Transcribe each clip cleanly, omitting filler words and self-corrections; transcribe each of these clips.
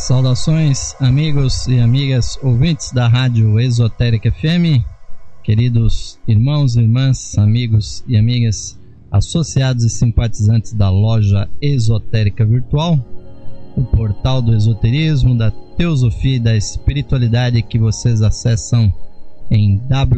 Saudações, amigos e amigas ouvintes da Rádio Esotérica FM, queridos irmãos e irmãs, amigos e amigas, associados e simpatizantes da loja Esotérica Virtual, o portal do esoterismo, da teosofia e da espiritualidade que vocês acessam em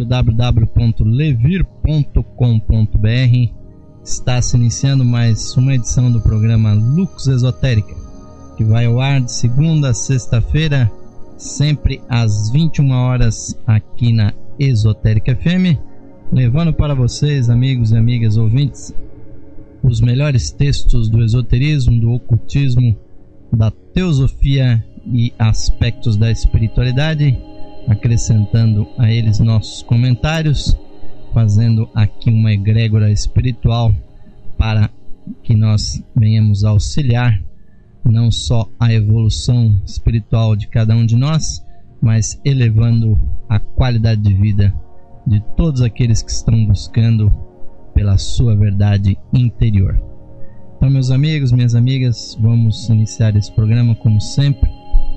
www.levir.com.br. Está se iniciando mais uma edição do programa Lux Esotérica, que vai ao ar de segunda a sexta-feira, sempre às 21 horas aqui na Esotérica FM, levando para vocês, amigos e amigas ouvintes, os melhores textos do esoterismo, do ocultismo, da teosofia e aspectos da espiritualidade, acrescentando a eles nossos comentários, fazendo aqui uma egrégora espiritual para que nós venhamos auxiliar não só a evolução espiritual de cada um de nós, mas elevando a qualidade de vida de todos aqueles que estão buscando pela sua verdade interior. Então, meus amigos, minhas amigas, vamos iniciar esse programa como sempre,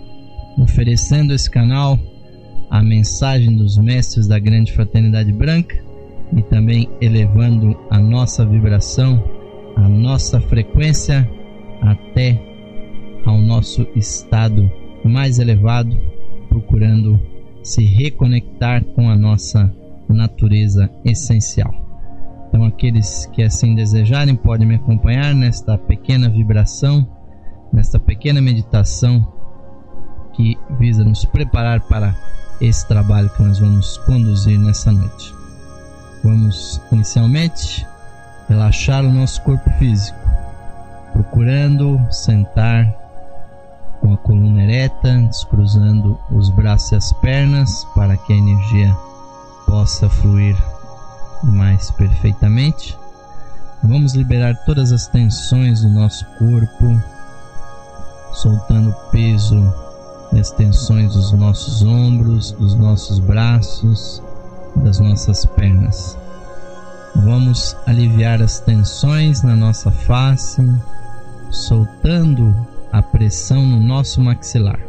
oferecendo esse canal a mensagem dos mestres da grande fraternidade branca e também elevando a nossa vibração, a nossa frequência até ao nosso estado mais elevado, procurando se reconectar com a nossa natureza essencial. Então, aqueles que assim desejarem podem me acompanhar nesta pequena vibração, nesta pequena meditação que visa nos preparar para esse trabalho que nós vamos conduzir nessa noite. Vamos inicialmente relaxar o nosso corpo físico, procurando sentar com a coluna ereta, descruzando os braços e as pernas para que a energia possa fluir mais perfeitamente. Vamos liberar todas as tensões do nosso corpo, soltando o peso e as tensões dos nossos ombros, dos nossos braços, das nossas pernas. Vamos aliviar as tensões na nossa face, soltando a pressão no nosso maxilar.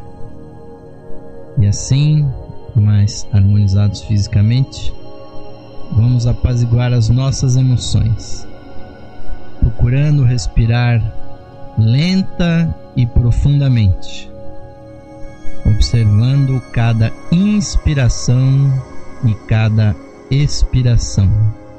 E assim, mais harmonizados fisicamente, vamos apaziguar as nossas emoções, procurando respirar lenta e profundamente, observando cada inspiração e cada expiração.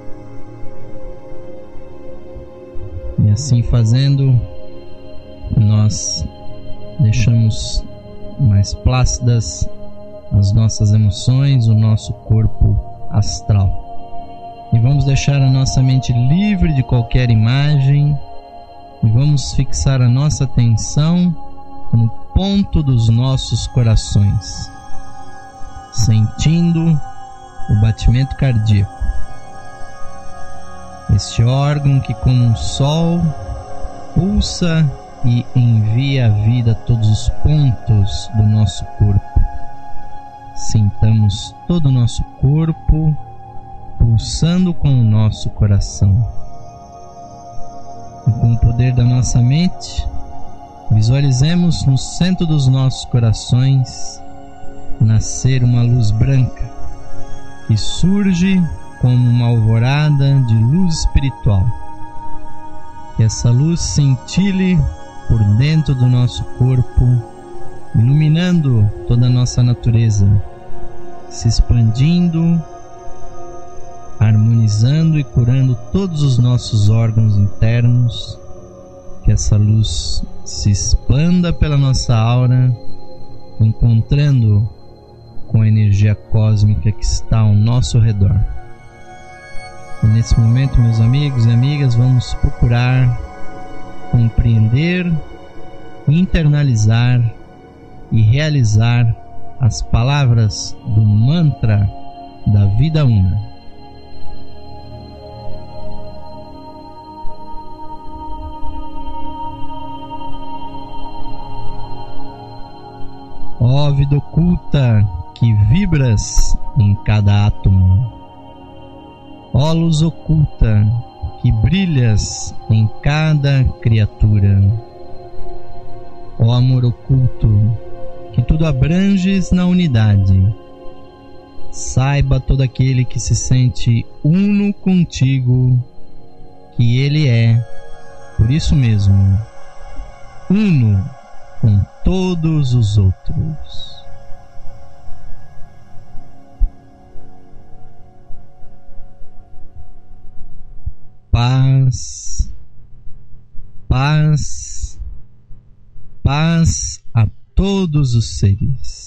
E assim fazendo, nós deixamos mais plácidas as nossas emoções, o nosso corpo astral. E vamos deixar a nossa mente livre de qualquer imagem e vamos fixar a nossa atenção no ponto dos nossos corações, sentindo o batimento cardíaco. Este órgão que, como um sol, pulsa e envia a vida a todos os pontos do nosso corpo. Sintamos todo o nosso corpo pulsando com o nosso coração. E com o poder da nossa mente, visualizemos no centro dos nossos corações nascer uma luz branca que surge como uma alvorada de luz espiritual. Que essa luz cintile por dentro do nosso corpo, iluminando toda a nossa natureza, se expandindo, harmonizando e curando todos os nossos órgãos internos. Que essa luz se expanda pela nossa aura, encontrando com a energia cósmica que está ao nosso redor. E nesse momento, meus amigos e amigas, vamos procurar compreender, internalizar e realizar as palavras do mantra da vida una. Ó vida oculta que vibras em cada átomo, ó luz oculta que brilhas em cada criatura, ó amor oculto que tudo abranges na unidade. Saiba todo aquele que se sente uno contigo, que ele é, por isso mesmo, uno com todos os outros. Paz, paz, paz a todos os seres.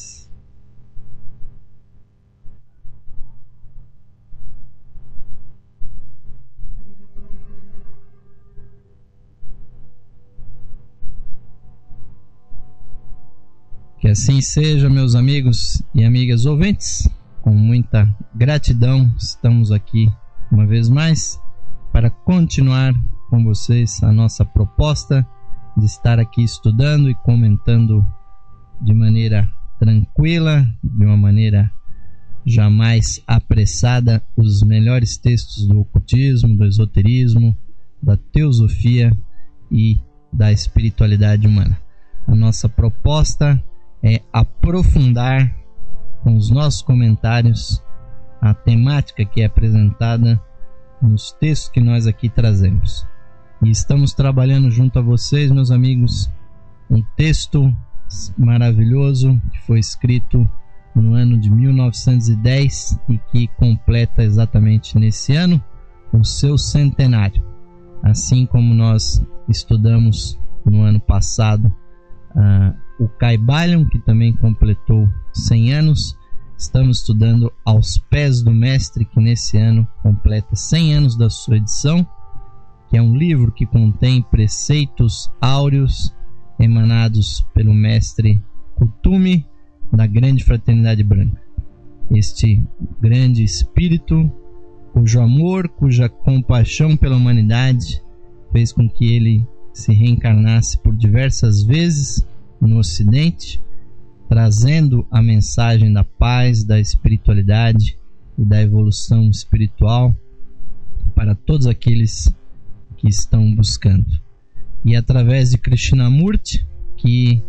Que assim seja, meus amigos e amigas ouvintes. Com muita gratidão, estamos aqui uma vez mais para continuar com vocês a nossa proposta de estar aqui estudando e comentando de maneira tranquila, de uma maneira jamais apressada, os melhores textos do ocultismo, do esoterismo, da teosofia e da espiritualidade humana. A nossa proposta é aprofundar com os nossos comentários a temática que é apresentada nos textos que nós aqui trazemos. E estamos trabalhando junto a vocês, meus amigos, um texto maravilhoso que foi escrito no ano de 1910 e que completa exatamente nesse ano o seu centenário. Assim como nós estudamos no ano passado o Kybalion, que também completou 100 anos, estamos estudando Aos Pés do Mestre, que nesse ano completa 100 anos da sua edição, que é um livro que contém preceitos áureos emanados pelo mestre Kuthumi da Grande Fraternidade Branca. Este grande espírito, cujo amor, cuja compaixão pela humanidade fez com que ele se reencarnasse por diversas vezes no Ocidente, trazendo a mensagem da paz, da espiritualidade e da evolução espiritual para todos aqueles que estão buscando. E através de Krishnamurti, que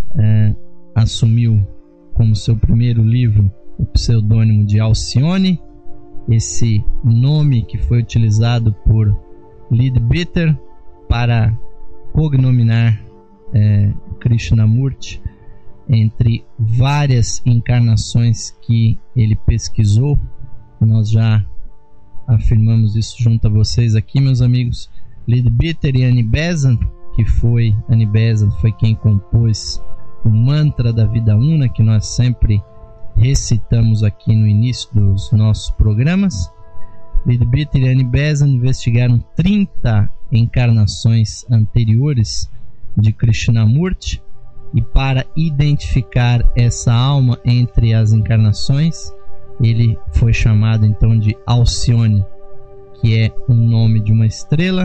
assumiu como seu primeiro livro o pseudônimo de Alcione, esse nome que foi utilizado por Leadbeater para cognominar Krishnamurti entre várias encarnações que ele pesquisou. Nós já afirmamos isso junto a vocês aqui, meus amigos. Leadbeater e Annie Besant, Annie Besant foi quem compôs o mantra da vida una, que nós sempre recitamos aqui no início dos nossos programas. Leadbeater e Annie Besant investigaram 30 encarnações anteriores de Krishnamurti, e para identificar essa alma entre as encarnações, ele foi chamado então de Alcione, que é um nome de uma estrela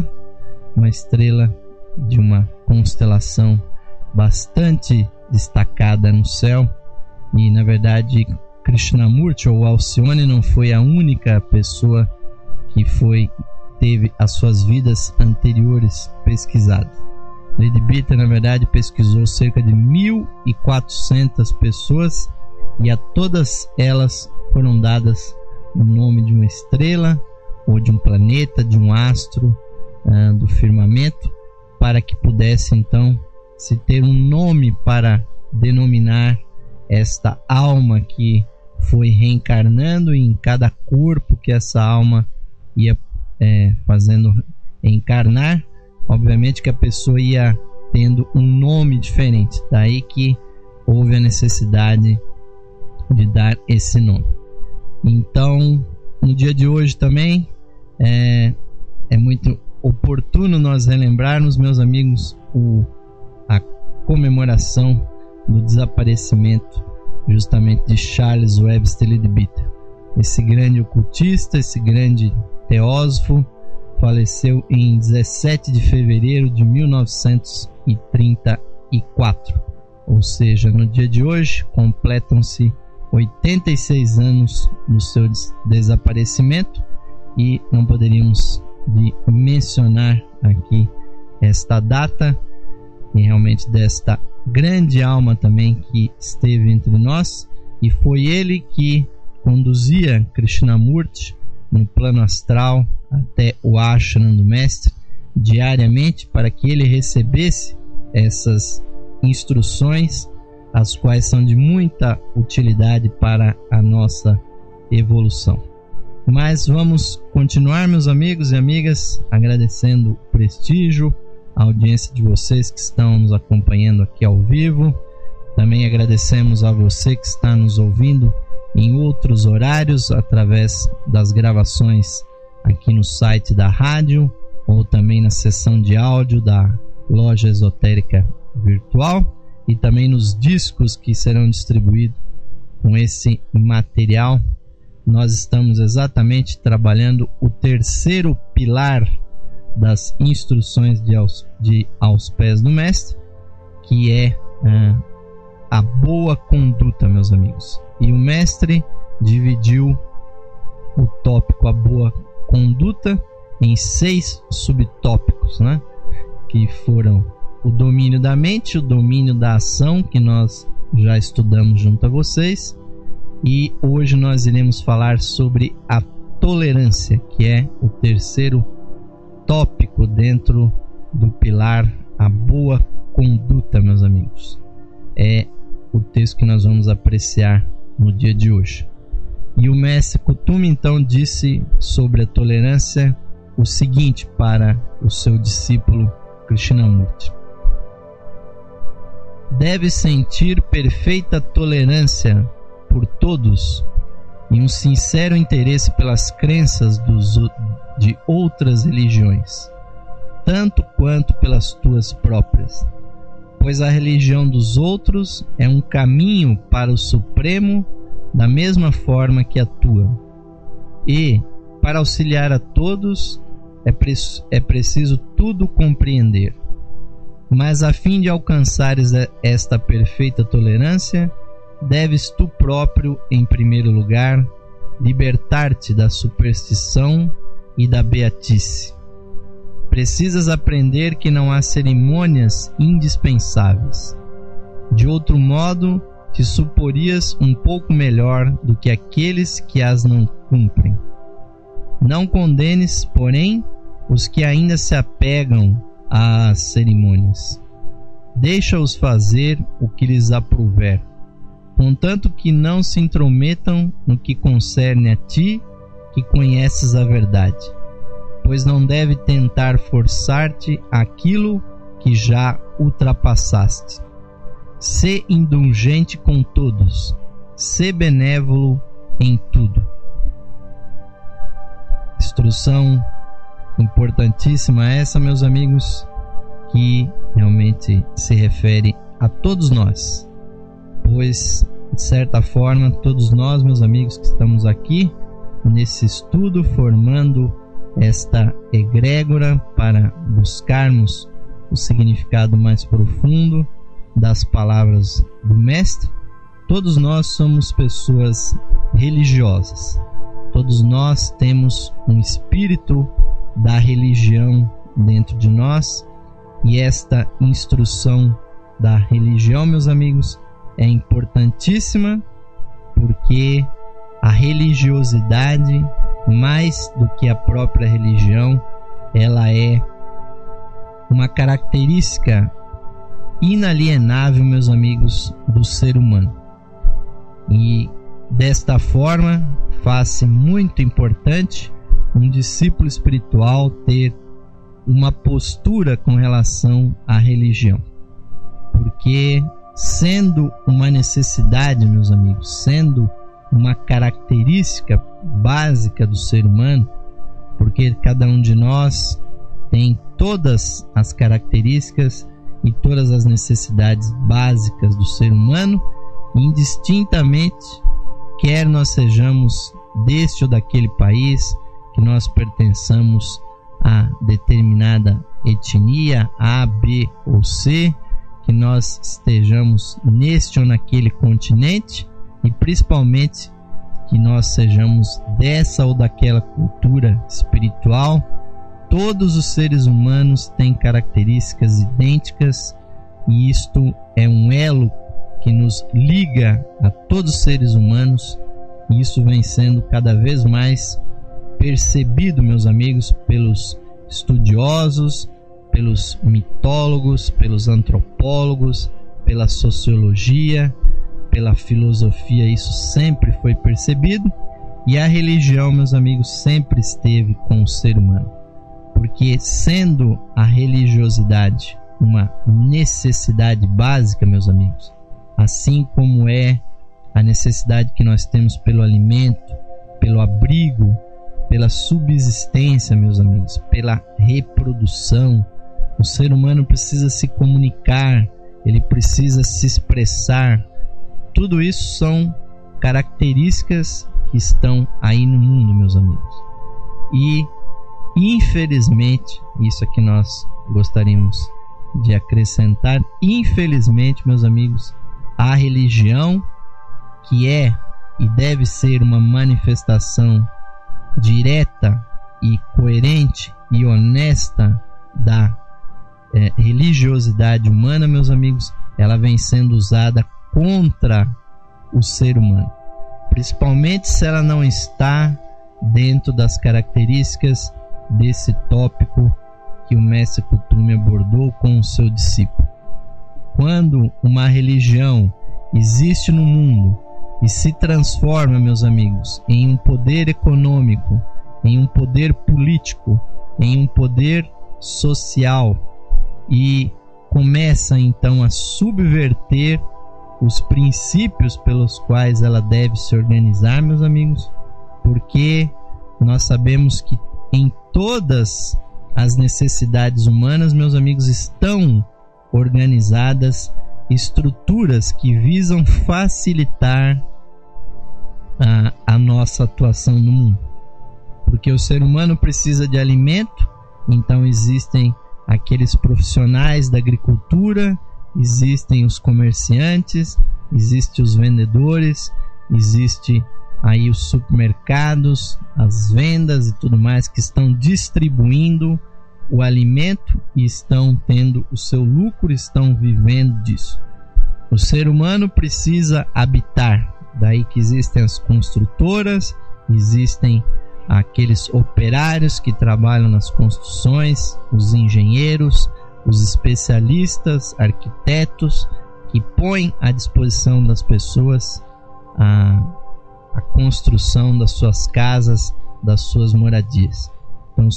de uma constelação bastante destacada no céu. E na verdade Krishnamurti ou Alcione não foi a única pessoa que teve as suas vidas anteriores pesquisadas. Leadbeater, na verdade, pesquisou cerca de 1.400 pessoas, e a todas elas foram dadas o nome de uma estrela ou de um planeta, de um astro do firmamento, para que pudesse então se ter um nome para denominar esta alma que foi reencarnando, e em cada corpo que essa alma ia fazendo encarnar, obviamente que a pessoa ia tendo um nome diferente. Daí que houve a necessidade de dar esse nome. Então, no dia de hoje também é muito oportuno nós relembrarmos, meus amigos, a comemoração do desaparecimento justamente de Charles Webster Leadbeater. Esse grande ocultista, esse grande teósofo, faleceu em 17 de fevereiro de 1934. Ou seja, no dia de hoje completam-se 86 anos do seu desaparecimento, e não poderíamos de mencionar aqui esta data e realmente desta grande alma também que esteve entre nós, e foi ele que conduzia Krishnamurti no plano astral até o ashram do mestre diariamente, para que ele recebesse essas instruções, as quais são de muita utilidade para a nossa evolução. Mas vamos continuar, meus amigos e amigas, agradecendo o prestígio, a audiência de vocês que estão nos acompanhando aqui ao vivo. Também agradecemos a você que está nos ouvindo em outros horários através das gravações aqui no site da rádio ou também na seção de áudio da Loja Esotérica Virtual, e também nos discos que serão distribuídos com esse material. Nós estamos exatamente trabalhando o terceiro pilar das instruções de aos pés do mestre, que é a boa conduta, meus amigos. E o mestre dividiu o tópico a boa conduta em 6 subtópicos, né? Que foram o domínio da mente, o domínio da ação, que nós já estudamos junto a vocês, e hoje nós iremos falar sobre a tolerância, que é o terceiro tópico dentro do pilar a boa conduta, meus amigos. É o texto que nós vamos apreciar no dia de hoje. E o mestre Kuthumi então disse sobre a tolerância o seguinte para o seu discípulo Krishnamurti: deve sentir perfeita tolerância por todos e um sincero interesse pelas crenças de outras religiões, tanto quanto pelas tuas próprias, pois a religião dos outros é um caminho para o Supremo da mesma forma que a tua, e, para auxiliar a todos, é preciso tudo compreender. Mas a fim de alcançares esta perfeita tolerância, deves tu próprio, em primeiro lugar, libertar-te da superstição e da beatice. Precisas aprender que não há cerimônias indispensáveis. De outro modo, te suporias um pouco melhor do que aqueles que as não cumprem. Não condenes, porém, os que ainda se apegam às cerimônias. Deixa-os fazer o que lhes aprouver, contanto que não se intrometam no que concerne a ti, que conheces a verdade, pois não deve tentar forçar-te aquilo que já ultrapassaste. Sê indulgente com todos, sê benévolo em tudo. Instrução importantíssima essa, meus amigos, que realmente se refere a todos nós, pois, de certa forma, todos nós, meus amigos, que estamos aqui nesse estudo, formando esta egrégora para buscarmos o significado mais profundo das palavras do Mestre, todos nós somos pessoas religiosas. Todos nós temos um espírito da religião dentro de nós, e esta instrução da religião, meus amigos, é importantíssima, porque a religiosidade, mais do que a própria religião, ela é uma característica inalienável, meus amigos, do ser humano. E desta forma, faz-se muito importante um discípulo espiritual ter uma postura com relação à religião, porque sendo uma necessidade, meus amigos, sendo uma característica básica do ser humano, porque cada um de nós tem todas as características e todas as necessidades básicas do ser humano, indistintamente, quer nós sejamos deste ou daquele país, que nós pertençamos a determinada etnia A, B ou C, que nós estejamos neste ou naquele continente, e principalmente que nós sejamos dessa ou daquela cultura espiritual. Todos os seres humanos têm características idênticas e isto é um elo que nos liga a todos os seres humanos, e isso vem sendo cada vez mais percebido, meus amigos, pelos estudiosos, pelos mitólogos, pelos antropólogos, pela sociologia, pela filosofia. Isso sempre foi percebido, e a religião, meus amigos, sempre esteve com o ser humano, porque sendo a religiosidade uma necessidade básica, meus amigos, assim como é a necessidade que nós temos pelo alimento, pelo abrigo, pela subsistência, meus amigos, pela reprodução. O ser humano precisa se comunicar, ele precisa se expressar. Tudo isso são características que estão aí no mundo, meus amigos. E, infelizmente, isso é que nós gostaríamos de acrescentar, infelizmente, meus amigos, a religião, que é e deve ser uma manifestação direta e coerente e honesta da religiosidade humana, meus amigos, ela vem sendo usada contra o ser humano, principalmente se ela não está dentro das características desse tópico que o mestre Kuthumi abordou com o seu discípulo. Quando uma religião existe no mundo e se transforma, meus amigos, em um poder econômico, em um poder político, em um poder social, e começa então a subverter os princípios pelos quais ela deve se organizar, meus amigos, porque nós sabemos que em todas as necessidades humanas, meus amigos, estão organizadas estruturas que visam facilitar a nossa atuação no mundo, porque o ser humano precisa de alimento, então existem aqueles profissionais da agricultura, existem os comerciantes, existem os vendedores, existe aí os supermercados, as vendas e tudo mais, que estão distribuindo o alimento e estão tendo o seu lucro, estão vivendo disso. O ser humano precisa habitar, daí que existem as construtoras, existem aqueles operários que trabalham nas construções, os engenheiros, os especialistas, arquitetos, que põem à disposição das pessoas a construção das suas casas, das suas moradias. Então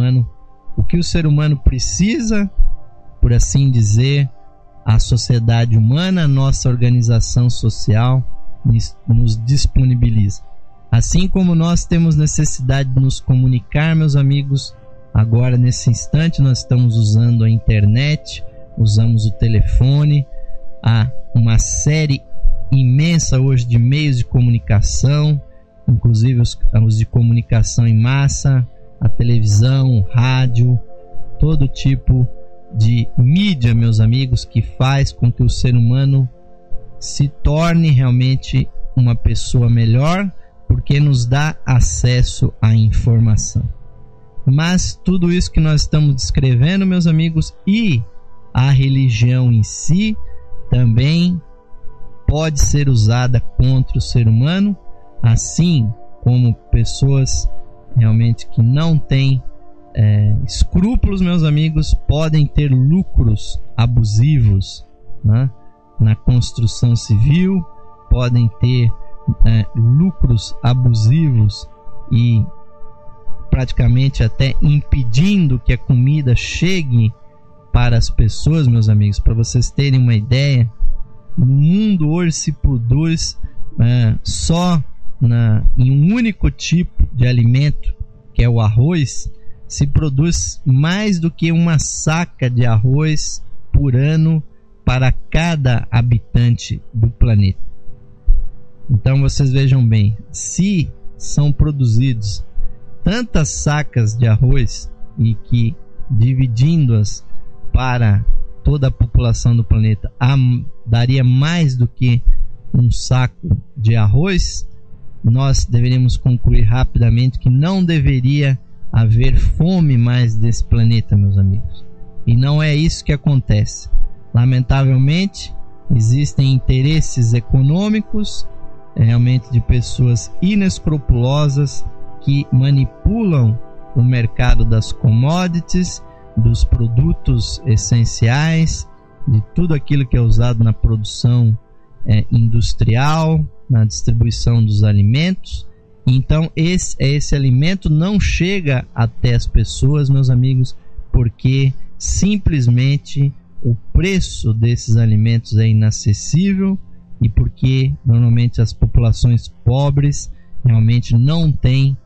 o que o ser humano precisa, por assim dizer, a sociedade humana, a nossa organização social nos disponibiliza. Assim como nós temos necessidade de nos comunicar, meus amigos, agora nesse instante nós estamos usando a internet, usamos o telefone, há uma série imensa hoje de meios de comunicação, inclusive os de comunicação em massa, a televisão, o rádio, todo tipo de mídia, meus amigos, que faz com que o ser humano se torne realmente uma pessoa melhor, porque nos dá acesso à informação. Mas tudo isso que nós estamos descrevendo, meus amigos, e a religião em si também pode ser usada contra o ser humano, assim como pessoas realmente que não têm escrúpulos, meus amigos, podem ter lucros abusivos, né? Na construção civil, podem ter lucros abusivos e praticamente até impedindo que a comida chegue para as pessoas, meus amigos. Para vocês terem uma ideia, no mundo hoje se produz só em um único tipo de alimento, que é o arroz, se produz mais do que uma saca de arroz por ano para cada habitante do planeta. Então vocês vejam bem, se são produzidos tantas sacas de arroz e que dividindo-as para toda a população do planeta daria mais do que um saco de arroz, nós deveríamos concluir rapidamente que não deveria haver fome mais desse planeta, meus amigos. E não é isso que acontece. lamentavelmente, existem interesses econômicos, realmente de pessoas inescrupulosas que manipulam o mercado das commodities, dos produtos essenciais, de tudo aquilo que é usado na produção industrial, na distribuição dos alimentos. Então esse alimento não chega até as pessoas, meus amigos, porque simplesmente o preço desses alimentos é inacessível e porque normalmente as populações pobres realmente não têm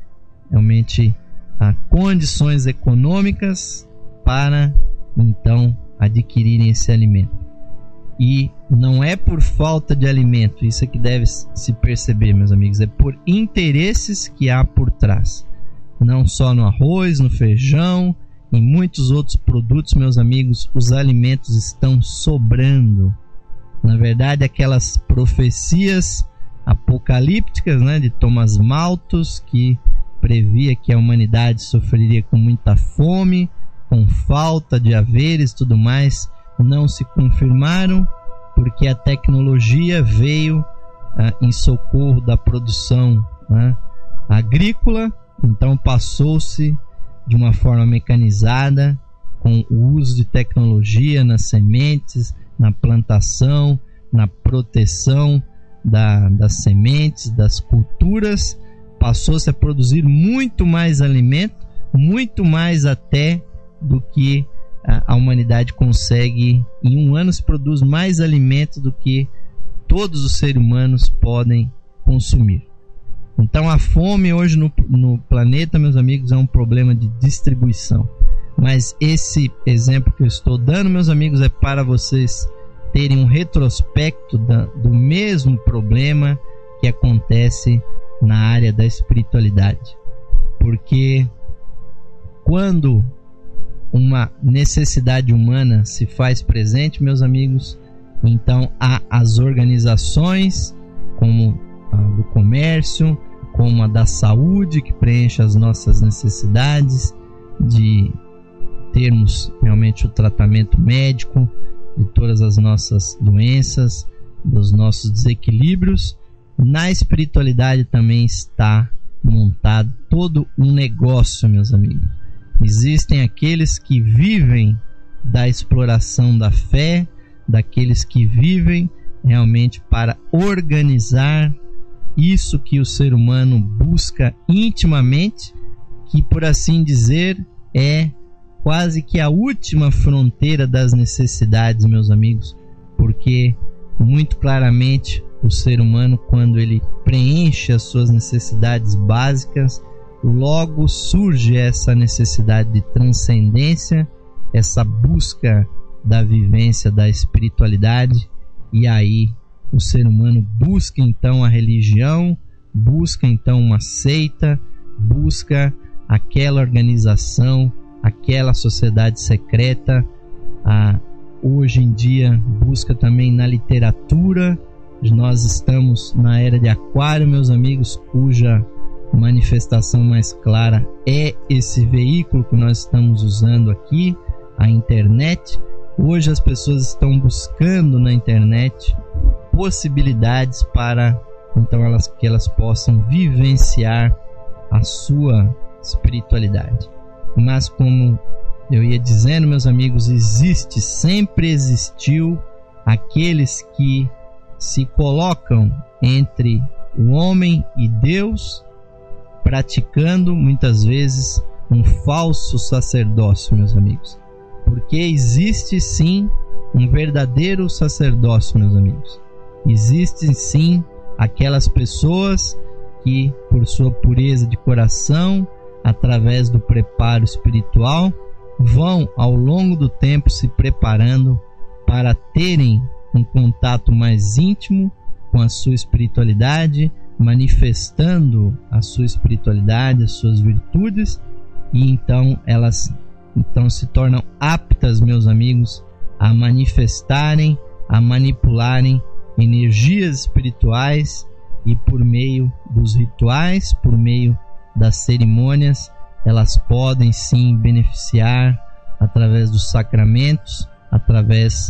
condições econômicas para então adquirirem esse alimento. E não é por falta de alimento, isso é que deve se perceber, meus amigos, é por interesses que há por trás. Não só no arroz, no feijão, em muitos outros produtos, meus amigos, os alimentos estão sobrando. Na verdade, aquelas profecias apocalípticas, de Thomas Malthus, que previa que a humanidade sofreria com muita fome, com falta de haveres e tudo mais, não se confirmaram, porque a tecnologia veio em socorro da produção agrícola. Então passou-se de uma forma mecanizada, com o uso de tecnologia nas sementes, na plantação, na proteção das sementes, das culturas. Passou-se a produzir muito mais alimento, muito mais até do que a humanidade consegue. Em um ano se produz mais alimento do que todos os seres humanos podem consumir. Então a fome hoje no planeta, meus amigos, é um problema de distribuição. Mas esse exemplo que eu estou dando, meus amigos, é para vocês terem um retrospecto do mesmo problema que acontece na área da espiritualidade. Porque quando uma necessidade humana se faz presente, meus amigos, então há as organizações como a do comércio, como a da saúde, que preenche as nossas necessidades de termos realmente o tratamento médico de todas as nossas doenças, dos nossos desequilíbrios. Na espiritualidade também está montado todo um negócio, meus amigos. Existem aqueles que vivem da exploração da fé, daqueles que vivem realmente para organizar isso que o ser humano busca intimamente, que, por assim dizer, é quase que a última fronteira das necessidades, meus amigos, porque muito claramente o ser humano, quando ele preenche as suas necessidades básicas, logo surge essa necessidade de transcendência, essa busca da vivência da espiritualidade, e aí o ser humano busca então a religião, busca então uma seita, busca aquela organização, aquela sociedade secreta. Hoje em dia busca também na literatura. Nós estamos na era de Aquário, meus amigos, cuja manifestação mais clara é esse veículo que nós estamos usando aqui, a internet. Hoje as pessoas estão buscando na internet possibilidades para então que elas possam vivenciar a sua espiritualidade. Mas como eu ia dizendo, meus amigos, sempre existiu aqueles que se colocam entre o homem e Deus, praticando muitas vezes um falso sacerdócio, meus amigos. Porque existe sim um verdadeiro sacerdócio, meus amigos. Existem sim aquelas pessoas que, por sua pureza de coração, através do preparo espiritual, vão ao longo do tempo se preparando para terem um contato mais íntimo com a sua espiritualidade, manifestando a sua espiritualidade, as suas virtudes, e então elas se tornam aptas, meus amigos, a manifestarem, a manipularem energias espirituais, e por meio dos rituais, por meio das cerimônias, elas podem sim beneficiar através dos sacramentos, através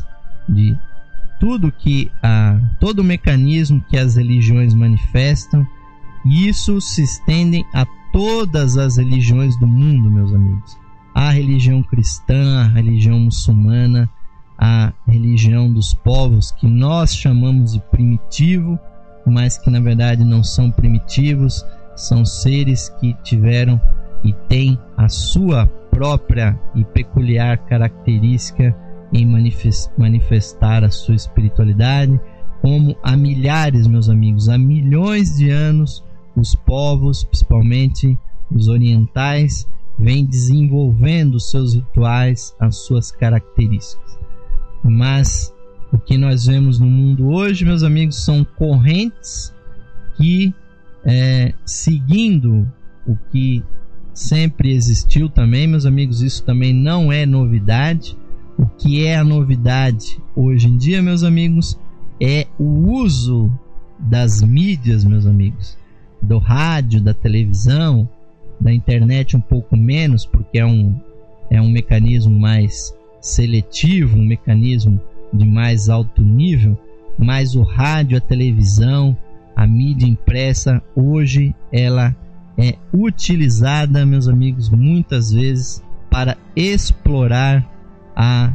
de tudo que todo o mecanismo que as religiões manifestam, e isso se estende a todas as religiões do mundo, meus amigos. A religião cristã, a religião muçulmana, a religião dos povos que nós chamamos de primitivo, mas que na verdade não são primitivos, são seres que tiveram e têm a sua própria e peculiar característica em manifestar a sua espiritualidade, como há milhares, meus amigos, há milhões de anos, os povos, principalmente os orientais, vêm desenvolvendo os seus rituais, as suas características. Mas o que nós vemos no mundo hoje, meus amigos, são correntes que, seguindo o que sempre existiu também, meus amigos, isso também não é novidade. O que é a novidade hoje em dia, meus amigos, é o uso das mídias, meus amigos, do rádio, da televisão, da internet um pouco menos, porque é um mecanismo mais seletivo, um mecanismo de mais alto nível, mas o rádio, a televisão, a mídia impressa, hoje ela é utilizada, meus amigos, muitas vezes para explorar a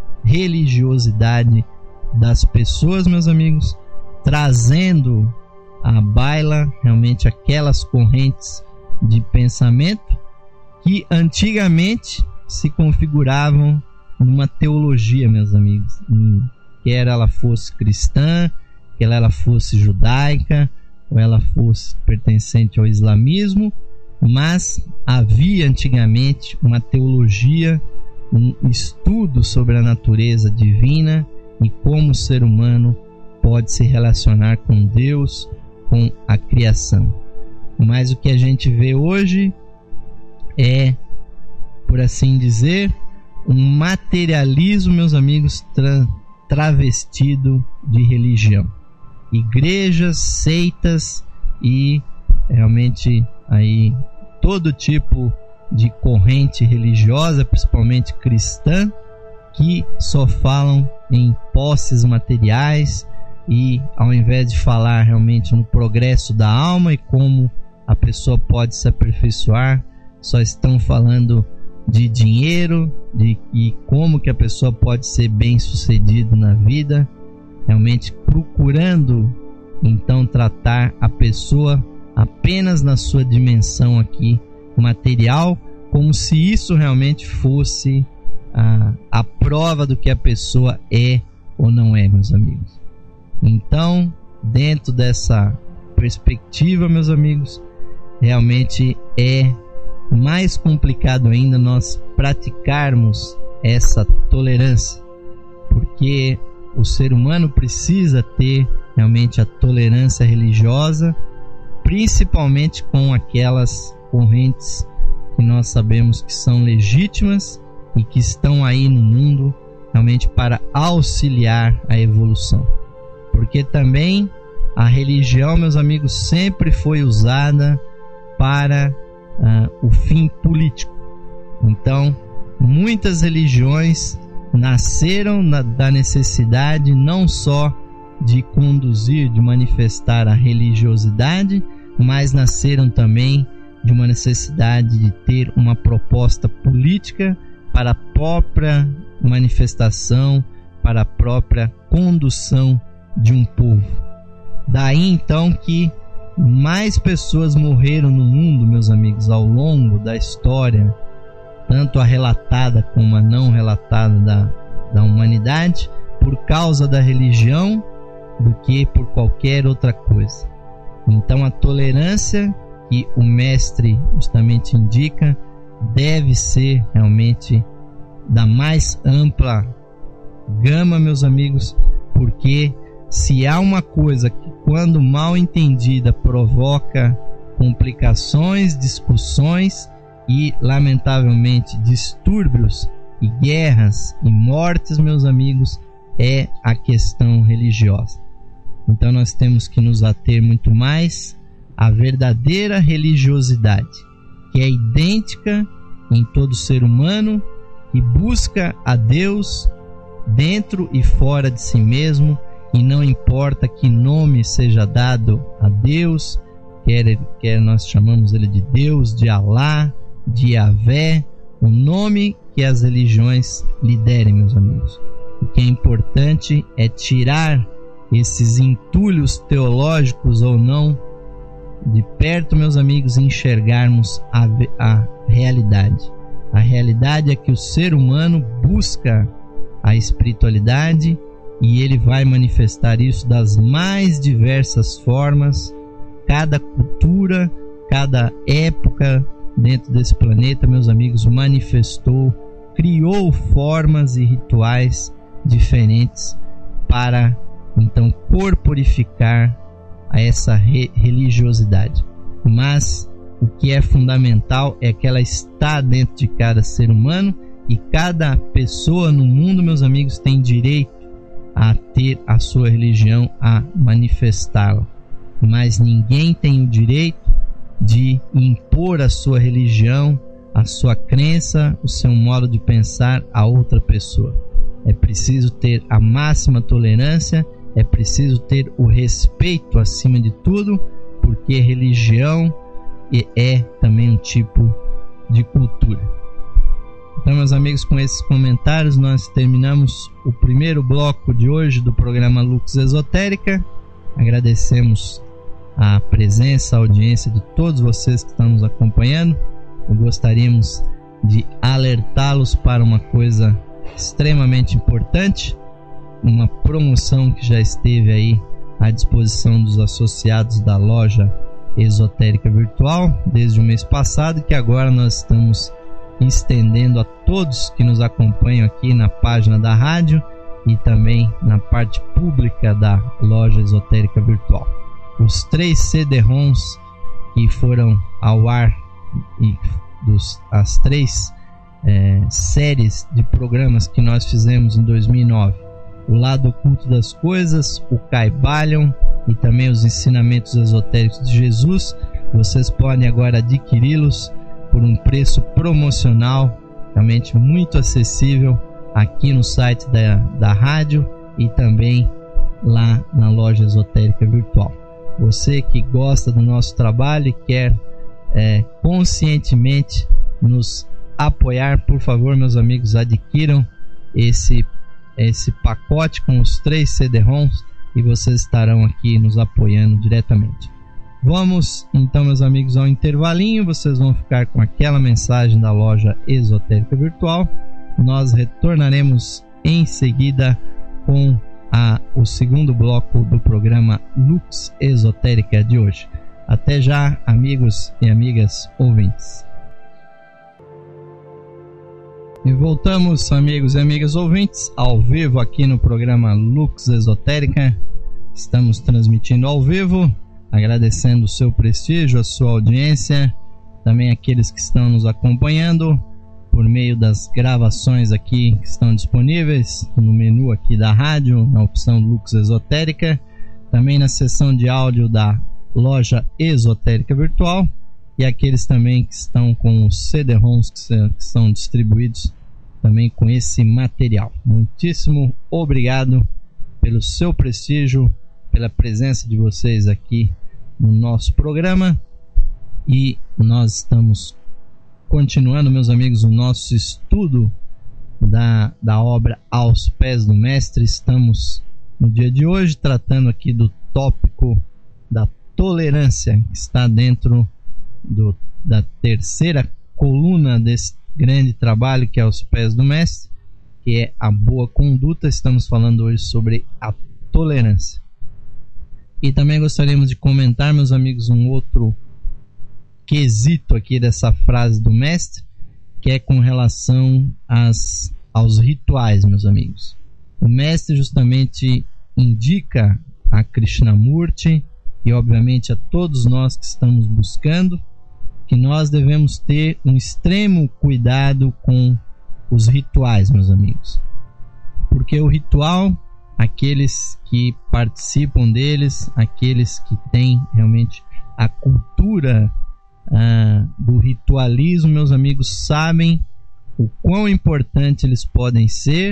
religiosidade das pessoas, meus amigos, trazendo à baila realmente aquelas correntes de pensamento que antigamente se configuravam numa teologia, meus amigos, quer ela fosse cristã, quer ela fosse judaica, ou ela fosse pertencente ao islamismo, mas havia antigamente uma teologia, um estudo sobre a natureza divina e como o ser humano pode se relacionar com Deus, com a criação. Mas o que a gente vê hoje é, por assim dizer, um materialismo, meus amigos, travestido de religião. Igrejas, seitas e realmente aí todo tipo de corrente religiosa, principalmente cristã, que só falam em posses materiais e, ao invés de falar realmente no progresso da alma e como a pessoa pode se aperfeiçoar, só estão falando de dinheiro, e como que a pessoa pode ser bem-sucedido na vida, realmente procurando então tratar a pessoa apenas na sua dimensão aqui material, como se isso realmente fosse a prova do que a pessoa é ou não é, meus amigos. Então, dentro dessa perspectiva, meus amigos, realmente é mais complicado ainda nós praticarmos essa tolerância, porque o ser humano precisa ter realmente a tolerância religiosa, principalmente com aquelas correntes que nós sabemos que são legítimas e que estão aí no mundo realmente para auxiliar a evolução. Porque também a religião, meus amigos, sempre foi usada para o fim político. Então, muitas religiões nasceram da necessidade não só de conduzir, de manifestar a religiosidade, mas nasceram também de uma necessidade de ter uma proposta política para a própria manifestação, para a própria condução de um povo. Daí então que mais pessoas morreram no mundo, meus amigos, ao longo da história, tanto a relatada como a não relatada da humanidade, por causa da religião, do que por qualquer outra coisa. Então a tolerância que o mestre justamente indica deve ser realmente da mais ampla gama, meus amigos, porque se há uma coisa que, quando mal entendida, provoca complicações, discussões e, lamentavelmente, distúrbios e guerras e mortes, meus amigos, é a questão religiosa. Então nós temos que nos ater muito mais à verdadeira religiosidade, que é idêntica em todo ser humano, que busca a Deus dentro e fora de si mesmo, e não importa que nome seja dado a Deus, quer nós chamamos ele de Deus, de Alá, de Yahvé, o nome que as religiões lhe derem, meus amigos. O que é importante é tirar esses entulhos teológicos ou não de perto, meus amigos, e enxergarmos a realidade. A realidade é que o ser humano busca a espiritualidade e ele vai manifestar isso das mais diversas formas. Cada cultura, cada época dentro desse planeta, meus amigos, manifestou, criou formas e rituais diferentes para então corporificar a essa religiosidade. Mas o que é fundamental é que ela está dentro de cada ser humano, e cada pessoa no mundo, meus amigos, tem direito a ter a sua religião, a manifestá-la. Mas ninguém tem o direito de impor a sua religião, a sua crença, o seu modo de pensar a outra pessoa. É preciso ter a máxima tolerância, é preciso ter o respeito acima de tudo, porque religião é também um tipo de cultura. Então, meus amigos, com esses comentários nós terminamos o primeiro bloco de hoje do programa Lux Esotérica. Agradecemos a presença, a audiência de todos vocês que estão nos acompanhando. E gostaríamos de alertá-los para uma coisa extremamente importante, uma promoção que já esteve aí à disposição dos associados da loja Esotérica Virtual desde o mês passado, e que agora nós estamos estendendo a todos que nos acompanham aqui na página da rádio e também na parte pública da loja Esotérica Virtual. Os 3 CD-ROMs que foram ao ar e as 3 séries de programas que nós fizemos em 2009, o Lado Oculto das Coisas, o Caibalion e também os Ensinamentos Esotéricos de Jesus, vocês podem agora adquiri-los por um preço promocional, realmente muito acessível, aqui no site da rádio e também lá na loja Esotérica Virtual. Você que gosta do nosso trabalho e quer conscientemente nos apoiar, por favor, meus amigos, adquiram esse pacote com os 3 CD-ROMs e vocês estarão aqui nos apoiando diretamente. Vamos então, meus amigos, ao intervalinho. Vocês vão ficar com aquela mensagem da loja Esotérica Virtual. Nós retornaremos em seguida com o segundo bloco do programa Lux Esotérica de hoje. Até já, amigos e amigas ouvintes. E voltamos, amigos e amigas ouvintes, ao vivo aqui no programa Lux Esotérica. Estamos transmitindo ao vivo, agradecendo o seu prestígio, a sua audiência, também aqueles que estão nos acompanhando por meio das gravações aqui que estão disponíveis no menu aqui da rádio, na opção Lux Esotérica, também na seção de áudio da loja Esotérica Virtual, e aqueles também que estão com os CD-ROMs que são distribuídos também com esse material. Muitíssimo obrigado pelo seu prestígio, pela presença de vocês aqui no nosso programa, e nós estamos continuando, meus amigos, o nosso estudo da obra Aos Pés do Mestre. Estamos no dia de hoje tratando aqui do tópico da tolerância, que está dentro da terceira coluna desse grande trabalho que é Aos Pés do Mestre, que é a boa conduta. Estamos falando hoje sobre a tolerância. E também gostaríamos de comentar, meus amigos, um outro quesito aqui dessa frase do mestre, que é com relação aos rituais, meus amigos. O mestre justamente indica a Krishnamurti e obviamente a todos nós que estamos buscando que nós devemos ter um extremo cuidado com os rituais, meus amigos, porque o ritual, aqueles que participam deles, aqueles que têm realmente a cultura do ritualismo, meus amigos, sabem o quão importante eles podem ser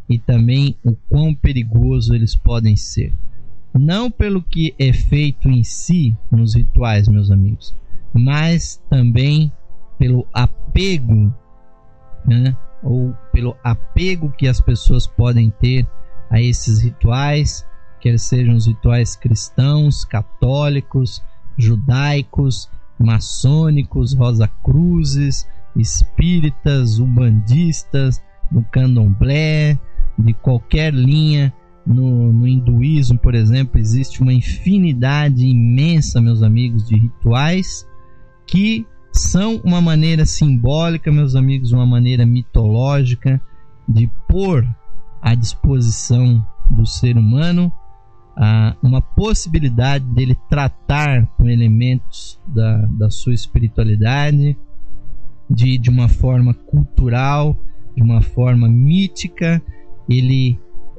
e também o quão perigoso eles podem ser. Não pelo que é feito em si nos rituais, meus amigos, mas também pelo apego, né? Ou pelo apego que as pessoas podem ter a esses rituais, quer sejam os rituais cristãos, católicos, judaicos, maçônicos, rosacruzes, espíritas, umbandistas, no candomblé, de qualquer linha. No hinduísmo, por exemplo, existe uma infinidade imensa, meus amigos, de rituais que são uma maneira simbólica, meus amigos, uma maneira mitológica de pôr à disposição do ser humano uma possibilidade dele tratar com elementos da sua espiritualidade de uma forma cultural, de uma forma mítica, ele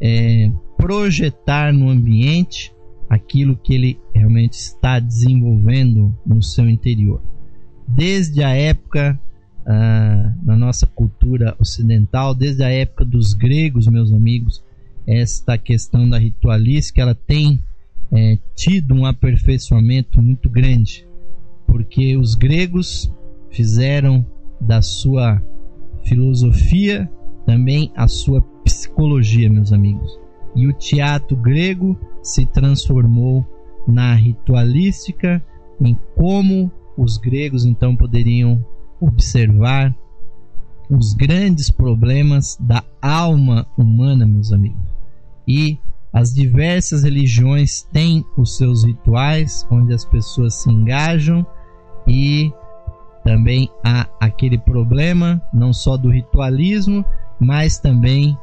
projetar no ambiente aquilo que ele realmente está desenvolvendo no seu interior. Desde a época, na nossa cultura ocidental, desde a época dos gregos, meus amigos, esta questão da ritualística ela tem tido um aperfeiçoamento muito grande, porque os gregos fizeram da sua filosofia também a sua psicologia, meus amigos. E o teatro grego se transformou na ritualística, em como os gregos então poderiam observar os grandes problemas da alma humana, meus amigos. E as diversas religiões têm os seus rituais, onde as pessoas se engajam, e também há aquele problema não só do ritualismo, mas também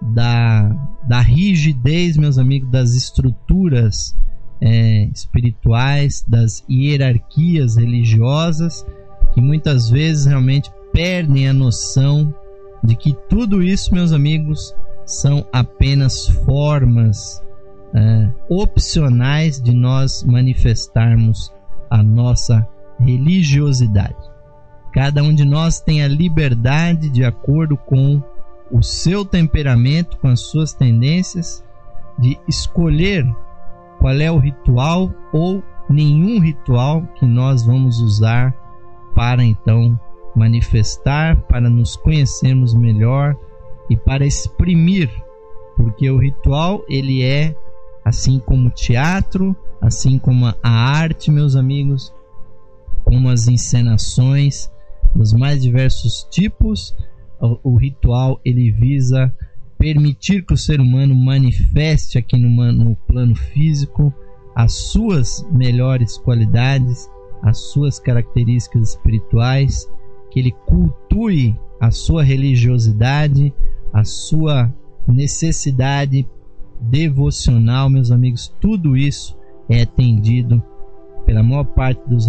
da rigidez, meus amigos, das estruturas espirituais, das hierarquias religiosas, que muitas vezes realmente perdem a noção de que tudo isso, meus amigos, são apenas formas opcionais de nós manifestarmos a nossa religiosidade. Cada um de nós tem a liberdade, de acordo com o seu temperamento, com as suas tendências, de escolher qual é o ritual ou nenhum ritual que nós vamos usar para então manifestar, para nos conhecermos melhor e para exprimir, porque o ritual ele é, assim como o teatro, assim como a arte, meus amigos, como as encenações dos mais diversos tipos, o ritual ele visa permitir que o ser humano manifeste aqui no plano físico as suas melhores qualidades, as suas características espirituais, que ele cultue a sua religiosidade, a sua necessidade devocional, meus amigos. Tudo isso é atendido pela maior parte dos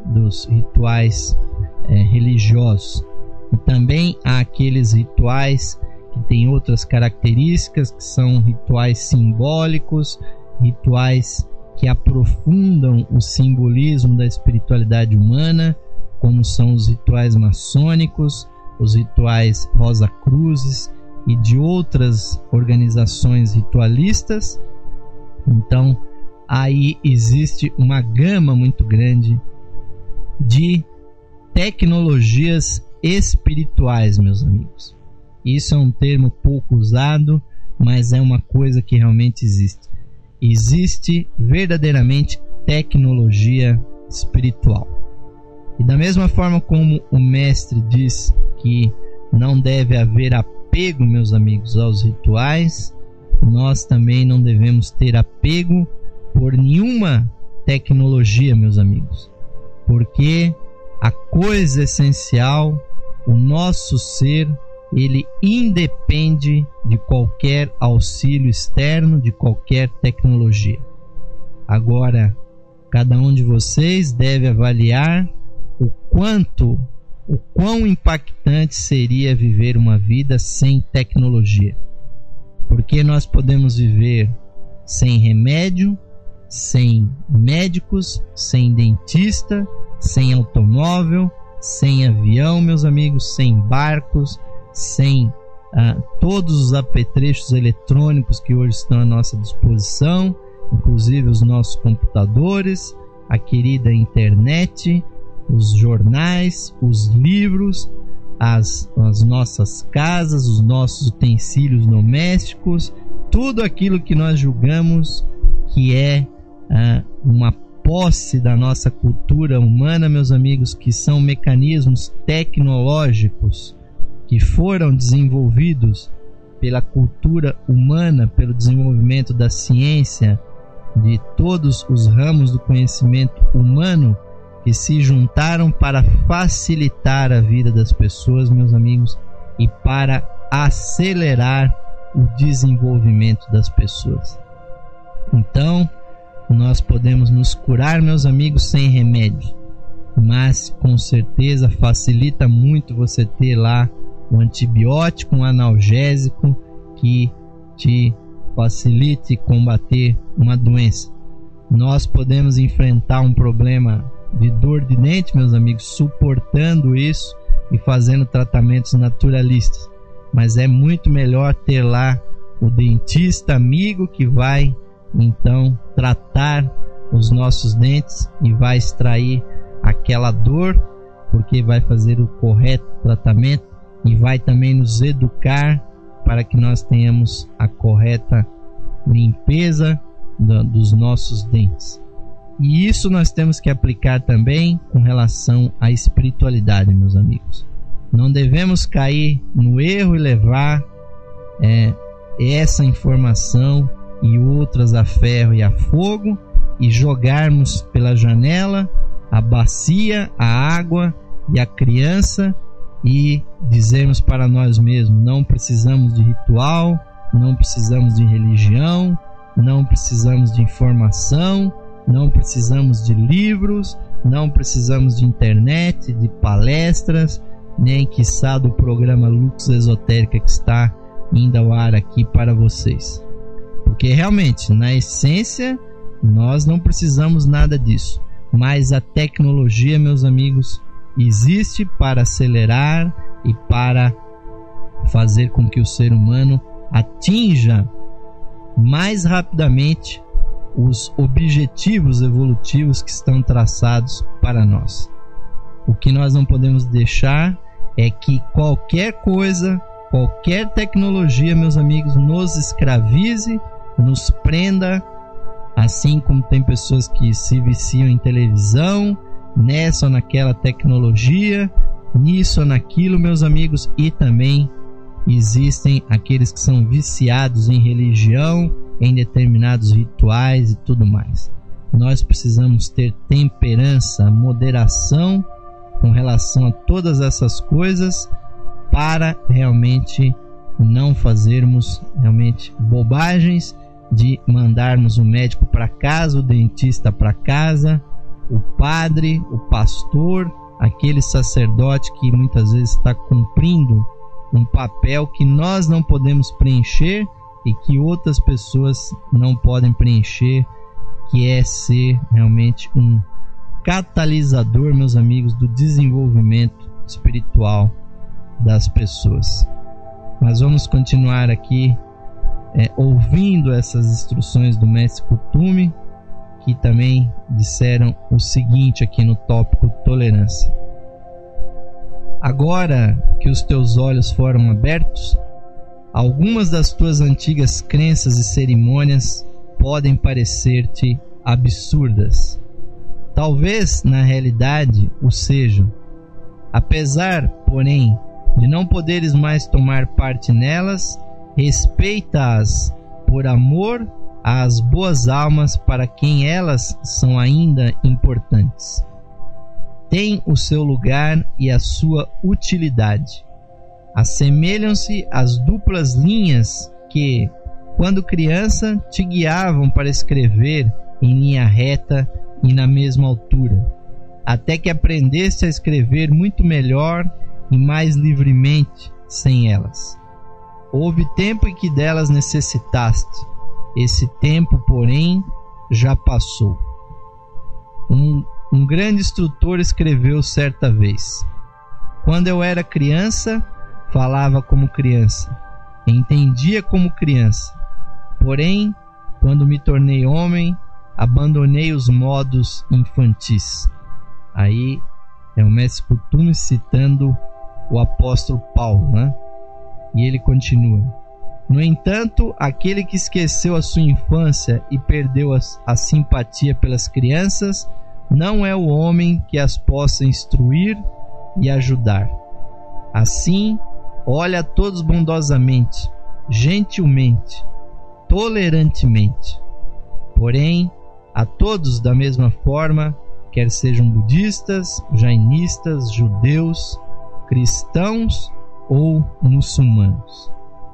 rituais religiosos. E também há aqueles rituais que têm outras características, que são rituais simbólicos, rituais que aprofundam o simbolismo da espiritualidade humana, como são os rituais maçônicos, os rituais rosacruzes e de outras organizações ritualistas. Então, aí existe uma gama muito grande de tecnologias espirituais, meus amigos. Isso é um termo pouco usado, mas é uma coisa que realmente existe. Existe verdadeiramente tecnologia espiritual. E da mesma forma como o mestre diz que não deve haver apego, meus amigos, aos rituais, nós também não devemos ter apego por nenhuma tecnologia, meus amigos, porque a coisa essencial, o nosso ser, ele independe de qualquer auxílio externo, de qualquer tecnologia. Agora, cada um de vocês deve avaliar o quão impactante seria viver uma vida sem tecnologia. Porque nós podemos viver sem remédio, sem médicos, sem dentista, sem automóvel, sem avião, meus amigos, sem barcos, sem todos os apetrechos eletrônicos que hoje estão à nossa disposição, inclusive os nossos computadores, a querida internet, os jornais, os livros, as nossas casas, os nossos utensílios domésticos, tudo aquilo que nós julgamos que é uma posse da nossa cultura humana, meus amigos, que são mecanismos tecnológicos que foram desenvolvidos pela cultura humana, pelo desenvolvimento da ciência, de todos os ramos do conhecimento humano, que se juntaram para facilitar a vida das pessoas, meus amigos, e para acelerar o desenvolvimento das pessoas. Então, nós podemos nos curar, meus amigos, sem remédio, mas com certeza facilita muito você ter lá um antibiótico, um analgésico que te facilite combater uma doença. Nós podemos enfrentar um problema de dor de dente, meus amigos, suportando isso e fazendo tratamentos naturalistas, mas é muito melhor ter lá o dentista amigo que vai então tratar os nossos dentes e vai extrair aquela dor, porque vai fazer o correto tratamento e vai também nos educar para que nós tenhamos a correta limpeza dos nossos dentes. E isso nós temos que aplicar também com relação à espiritualidade, meus amigos. Não devemos cair no erro e levar essa informação e outras a ferro e a fogo e jogarmos pela janela a bacia, a água e a criança e dizermos para nós mesmos: não precisamos de ritual, não precisamos de religião, não precisamos de informação, não precisamos de livros, não precisamos de internet, de palestras, nem quiçá do programa Lux Esotérica que está indo ao ar aqui para vocês. Porque realmente, na essência, nós não precisamos nada disso. Mas a tecnologia, meus amigos, existe para acelerar e para fazer com que o ser humano atinja mais rapidamente os objetivos evolutivos que estão traçados para nós. O que nós não podemos deixar é que qualquer coisa, qualquer tecnologia, meus amigos, nos escravize, nos prenda, assim como tem pessoas que se viciam em televisão, nessa ou naquela tecnologia, nisso ou naquilo, meus amigos, e também existem aqueles que são viciados em religião, em determinados rituais e tudo mais. Nós precisamos ter temperança, moderação com relação a todas essas coisas para realmente não fazermos realmente bobagens de mandarmos o médico para casa, o dentista para casa, o padre, o pastor, aquele sacerdote que muitas vezes está cumprindo um papel que nós não podemos preencher e que outras pessoas não podem preencher, que é ser realmente um catalisador, meus amigos, do desenvolvimento espiritual das pessoas. Nós vamos continuar aqui ouvindo essas instruções do Mestre Kuthumi, que também disseram o seguinte aqui no tópico tolerância: agora que os teus olhos foram abertos, algumas das tuas antigas crenças e cerimônias podem parecer-te absurdas. Talvez na realidade o sejam. Apesar, porém, de não poderes mais tomar parte nelas, respeita-as por amor às boas almas para quem elas são ainda importantes. Tem o seu lugar e a sua utilidade. Assemelham-se às duplas linhas que, quando criança, te guiavam para escrever em linha reta e na mesma altura, até que aprendeste a escrever muito melhor e mais livremente sem elas. Houve tempo em que delas necessitaste. Esse tempo, porém, já passou. Um grande instrutor escreveu certa vez: quando eu era criança, falava como criança. entendia como criança. Porém, quando me tornei homem, abandonei os modos infantis. Aí é o mestre Kuthumi citando o apóstolo Paulo, né? E ele continua: no entanto, aquele que esqueceu a sua infância e perdeu a simpatia pelas crianças, não é o homem que as possa instruir e ajudar. Assim, olha a todos bondosamente, gentilmente, tolerantemente. Porém, a todos da mesma forma, quer sejam budistas, jainistas, judeus, cristãos ou muçulmanos.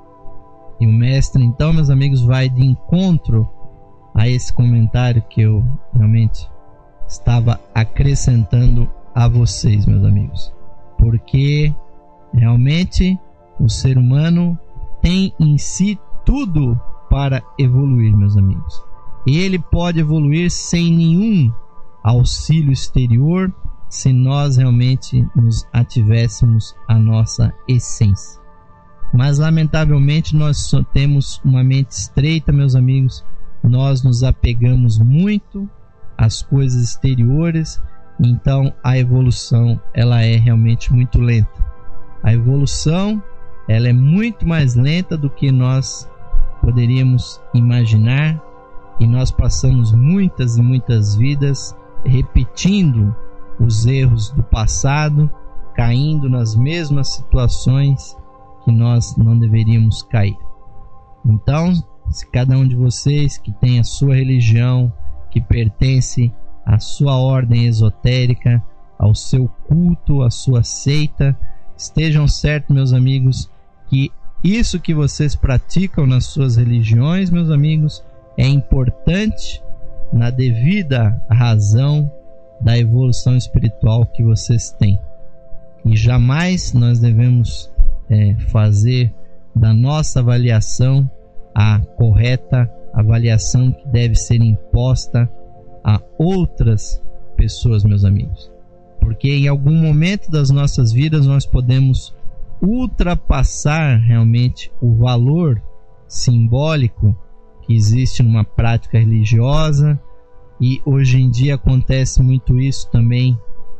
E o mestre, então, meus amigos, vai de encontro a esse comentário que eu realmente estava acrescentando a vocês, meus amigos. Porque realmente o ser humano tem em si tudo para evoluir, meus amigos. Ele pode evoluir sem nenhum auxílio exterior, se nós realmente nos ativéssemos a nossa essência. Mas lamentavelmente nós só temos uma mente estreita, meus amigos. Nós nos apegamos muito às coisas exteriores, então a evolução ela é realmente muito lenta. A evolução ela é muito mais lenta do que nós poderíamos imaginar, e nós passamos muitas e muitas vidas repetindo os erros do passado, caindo nas mesmas situações que nós não deveríamos cair. Então, se cada um de vocês que tem a sua religião, que pertence à sua ordem esotérica, ao seu culto, à sua seita, estejam certos, meus amigos, que isso que vocês praticam nas suas religiões, meus amigos, é importante na devida razão da evolução espiritual que vocês têm. E jamais nós devemos fazer da nossa avaliação a correta avaliação que deve ser imposta a outras pessoas, meus amigos. Porque em algum momento das nossas vidas nós podemos ultrapassar realmente o valor simbólico que existe numa prática religiosa, e hoje em dia acontece muito isso também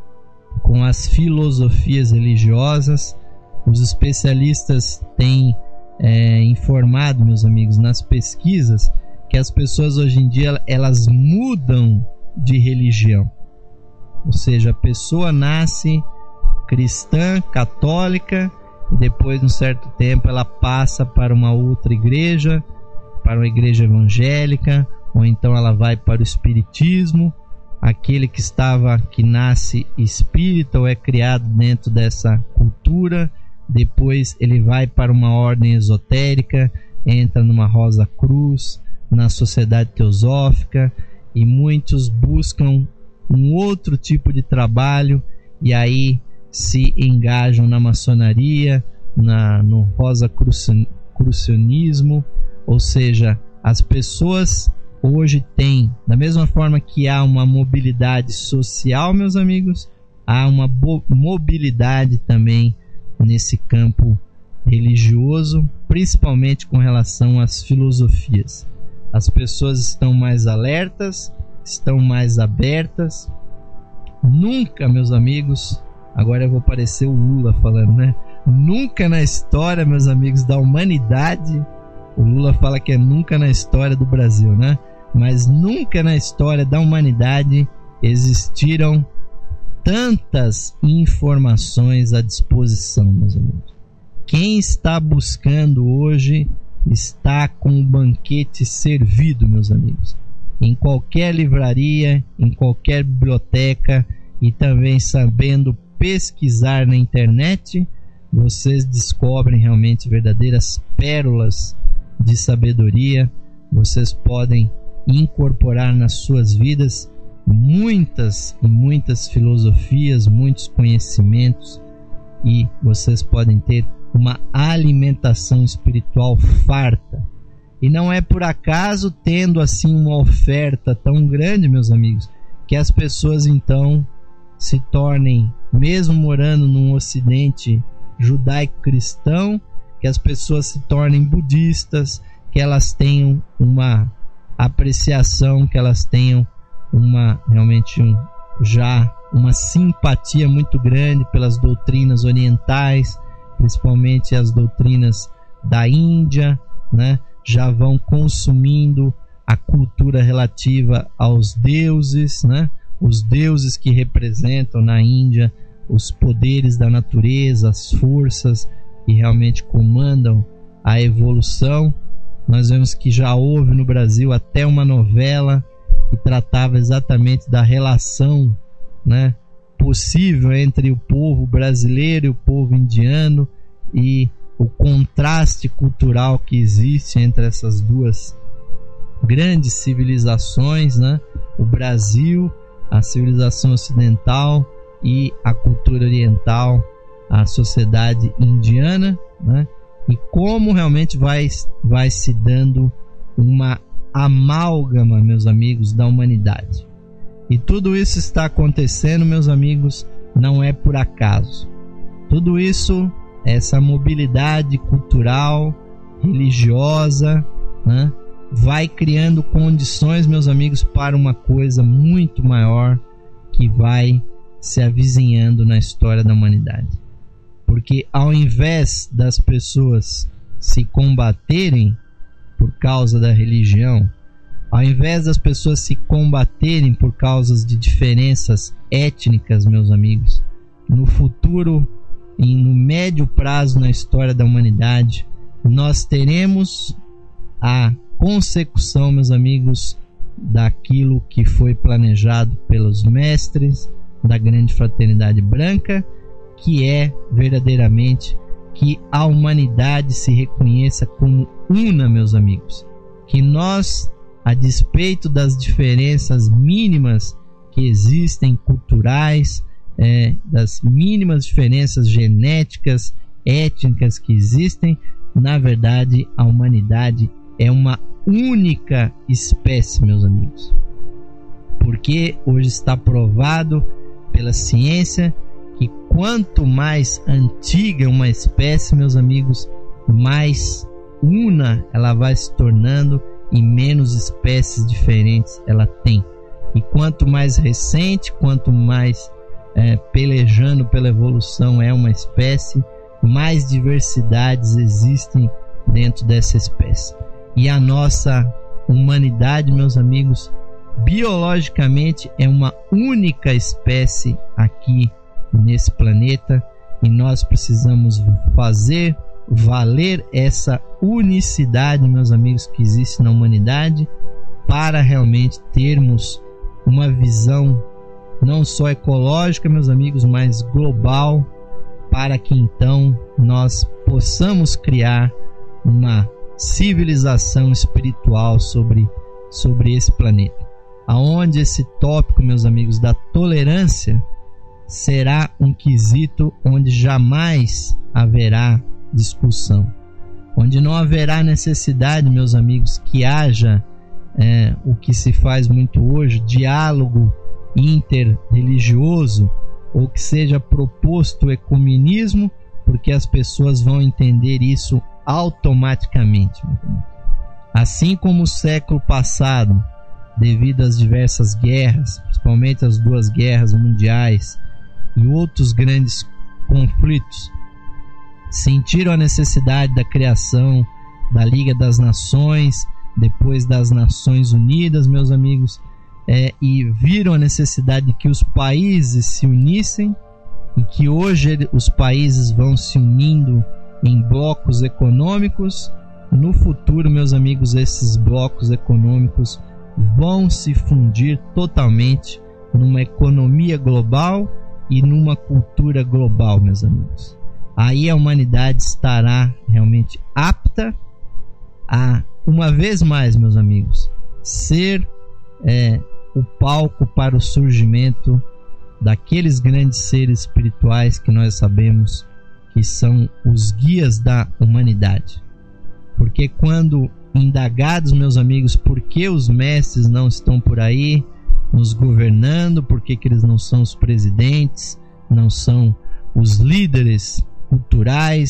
com as filosofias religiosas. Os especialistas têm informado, meus amigos, nas pesquisas, que as pessoas hoje em dia elas mudam de religião. Ou seja, a pessoa nasce cristã, católica, e depois de um certo tempo ela passa para uma outra igreja, para uma igreja evangélica, ou então ela vai para o espiritismo. Aquele que nasce espírita ou é criado dentro dessa cultura, depois ele vai para uma ordem esotérica, entra numa Rosa Cruz, na Sociedade Teosófica, e muitos buscam um outro tipo de trabalho e aí se engajam na maçonaria, no Rosa Crucionismo. Ou seja, as pessoas hoje têm, da mesma forma que há uma mobilidade social, meus amigos, há uma mobilidade também nesse campo religioso, principalmente com relação às filosofias. As pessoas estão mais alertas, estão mais abertas. Nunca, meus amigos, agora eu vou parecer o Lula falando, né? Nunca na história, meus amigos, da humanidade, o Lula fala que é nunca na história do Brasil, né? Mas nunca na história da humanidade existiram tantas informações à disposição, meus amigos. Quem está buscando hoje está com o banquete servido, meus amigos. Em qualquer livraria, em qualquer biblioteca, e também sabendo pesquisar na internet, vocês descobrem realmente verdadeiras pérolas de sabedoria. Vocês podem incorporar nas suas vidas muitas e muitas filosofias, muitos conhecimentos, e vocês podem ter uma alimentação espiritual farta. E não é por acaso, tendo assim uma oferta tão grande, meus amigos, que as pessoas então se tornem, mesmo morando num ocidente judaico-cristão, que as pessoas se tornem budistas, que elas tenham uma apreciação, que elas tenham realmente uma simpatia muito grande pelas doutrinas orientais, principalmente as doutrinas da Índia, né? Já vão consumindo a cultura relativa aos deuses, né? Os deuses que representam na Índia os poderes da natureza, as forças que realmente comandam a evolução. Nós vemos que já houve no Brasil até uma novela que tratava exatamente da relação, né, possível entre o povo brasileiro e o povo indiano, e o contraste cultural que existe entre essas duas grandes civilizações, né? O Brasil, a civilização ocidental, e a cultura oriental, a sociedade indiana, né? E como realmente vai se dando uma amálgama, meus amigos, da humanidade. E tudo isso está acontecendo, meus amigos, não é por acaso. Tudo isso, essa mobilidade cultural, religiosa, né, vai criando condições, meus amigos, para uma coisa muito maior que vai se avizinhando na história da humanidade. Porque ao invés das pessoas se combaterem por causa da religião, ao invés das pessoas se combaterem por causa de diferenças étnicas, meus amigos, no futuro e no médio prazo na história da humanidade, nós teremos a consecução, meus amigos, daquilo que foi planejado pelos mestres da grande fraternidade branca, que é verdadeiramente que a humanidade se reconheça como una, meus amigos. Que nós, a despeito das diferenças mínimas que existem culturais, das mínimas diferenças genéticas, étnicas que existem, na verdade a humanidade é uma única espécie, meus amigos. Porque hoje está provado pela ciência que quanto mais antiga uma espécie, meus amigos, mais una ela vai se tornando e menos espécies diferentes ela tem. E quanto mais recente, quanto mais pelejando pela evolução é uma espécie, mais diversidades existem dentro dessa espécie. E a nossa humanidade, meus amigos, biologicamente é uma única espécie aqui nesse planeta, e nós precisamos fazer valer essa unicidade, meus amigos, que existe na humanidade, para realmente termos uma visão não só ecológica, meus amigos, mas global, para que então nós possamos criar uma civilização espiritual sobre esse planeta, aonde esse tópico, meus amigos, da tolerância será um quesito onde jamais haverá discussão, onde não haverá necessidade, meus amigos, que haja o que se faz muito hoje, diálogo interreligioso, ou que seja proposto o ecumenismo, porque as pessoas vão entender isso automaticamente. Assim como o século passado, devido às diversas guerras, principalmente as 2 guerras mundiais e outros grandes conflitos, sentiram a necessidade da criação da Liga das Nações, depois das Nações Unidas, meus amigos, e viram a necessidade de que os países se unissem, e que hoje os países vão se unindo em blocos econômicos. No futuro, meus amigos, esses blocos econômicos vão se fundir totalmente numa economia global e numa cultura global, meus amigos. Aí a humanidade estará realmente apta a, uma vez mais, meus amigos, ser o palco para o surgimento daqueles grandes seres espirituais que nós sabemos que são os guias da humanidade. Porque quando indagados, meus amigos, por que os mestres não estão por aí nos governando, por que eles não são os presidentes, não são os líderes culturais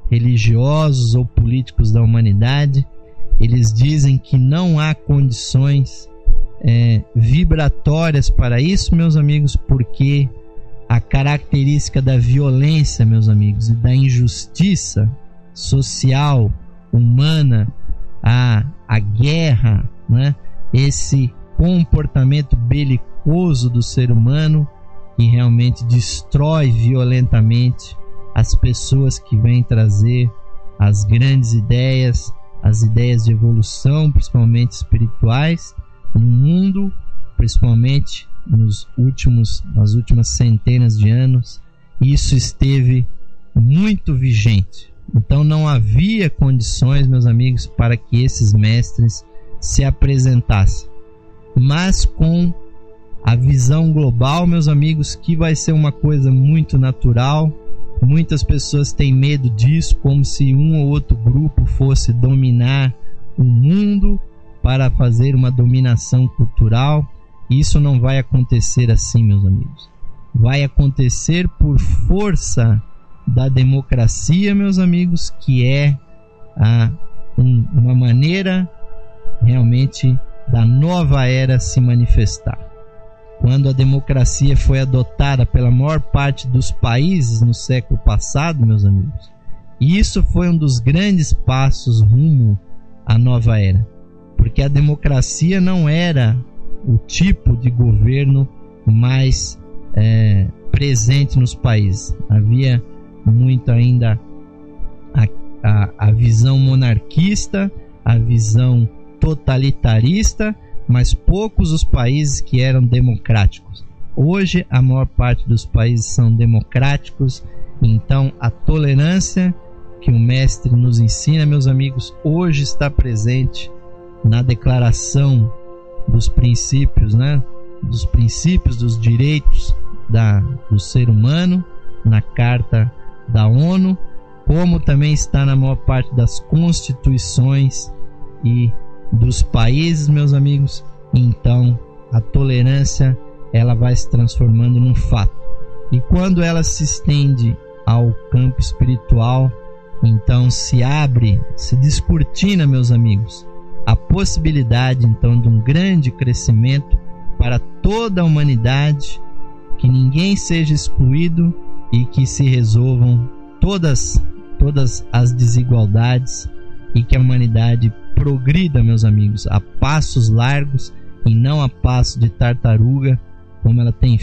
religiosos ou políticos da humanidade, eles dizem que não há condições vibratórias para isso, meus amigos, porque a característica da violência, meus amigos, e da injustiça social, humana, a guerra, né? Esse comportamento belicoso do ser humano que realmente destrói violentamente as pessoas que vêm trazer as grandes ideias, as ideias de evolução, principalmente espirituais, no mundo, principalmente nas últimas centenas de anos. Isso esteve muito vigente. Então não havia condições, meus amigos, para que esses mestres se apresentassem. Mas com a visão global, meus amigos, que vai ser uma coisa muito natural. Muitas pessoas têm medo disso, como se um ou outro grupo fosse dominar o mundo para fazer uma dominação cultural. Isso não vai acontecer assim, meus amigos. Vai acontecer por força da democracia, meus amigos, que é uma maneira realmente da nova era se manifestar. Quando a democracia foi adotada pela maior parte dos países no século passado, meus amigos, e isso foi um dos grandes passos rumo à nova era, porque a democracia não era o tipo de governo mais presente nos países. Havia muito ainda a visão monarquista, a visão totalitarista, mas poucos os países que eram democráticos. Hoje a maior parte dos países são democráticos. Então a tolerância que o mestre nos ensina, meus amigos, hoje está presente na declaração dos princípios, né? Dos princípios, dos direitos do ser humano, na Carta da ONU, como também está na maior parte das constituições e dos países, meus amigos. Então a tolerância, ela vai se transformando num fato, e quando ela se estende ao campo espiritual, então se descortina, meus amigos, a possibilidade então de um grande crescimento para toda a humanidade, que ninguém seja excluído e que se resolvam todas as desigualdades, e que a humanidade progrida, meus amigos, a passos largos e não a passo de tartaruga, como ela tem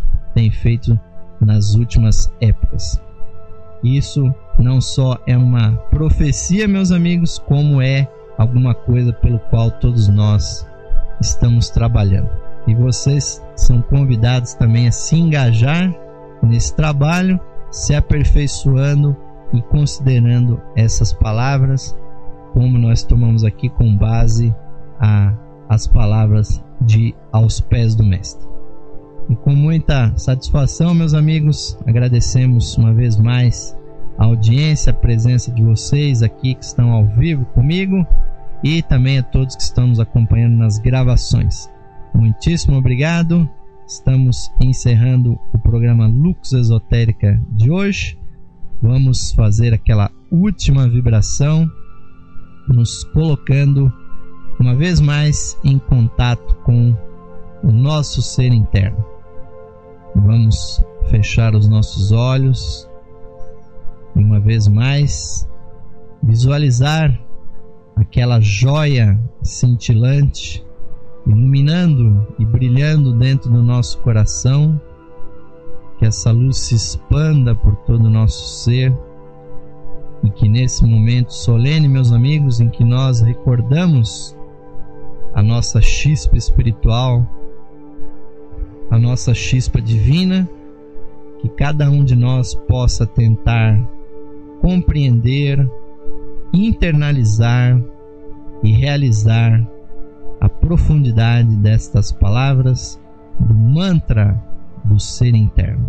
feito nas últimas épocas. Isso não só é uma profecia, meus amigos, como é alguma coisa pelo qual todos nós estamos trabalhando. E vocês são convidados também a se engajar nesse trabalho, se aperfeiçoando e considerando essas palavras como nós tomamos aqui com base as palavras de Aos Pés do Mestre. E com muita satisfação, meus amigos, agradecemos uma vez mais a audiência, a presença de vocês aqui que estão ao vivo comigo, e também a todos que estão nos acompanhando nas gravações. Muitíssimo obrigado. Estamos encerrando o programa Lux Esotérica de hoje. Vamos fazer aquela última vibração, nos colocando uma vez mais em contato com o nosso ser interno. Vamos fechar os nossos olhos e uma vez mais visualizar aquela joia cintilante iluminando e brilhando dentro do nosso coração, que essa luz se expanda por todo o nosso ser, e que nesse momento solene, meus amigos, em que nós recordamos a nossa chispa espiritual, a nossa chispa divina, que cada um de nós possa tentar compreender, internalizar e realizar a profundidade destas palavras do mantra do ser interno.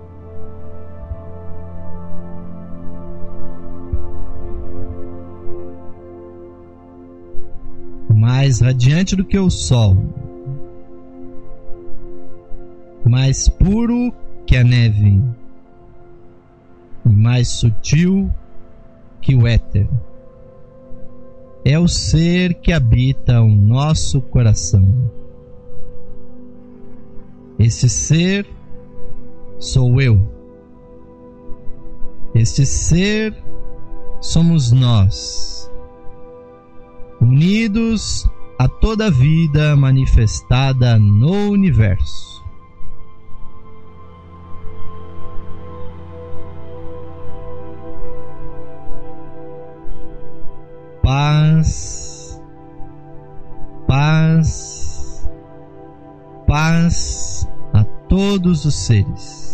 Mais radiante do que o sol, mais puro que a neve, e mais sutil que o éter. É o ser que habita o nosso coração. Esse ser sou eu. Este ser somos nós, unidos a toda a vida manifestada no universo. Paz, paz, paz a todos os seres.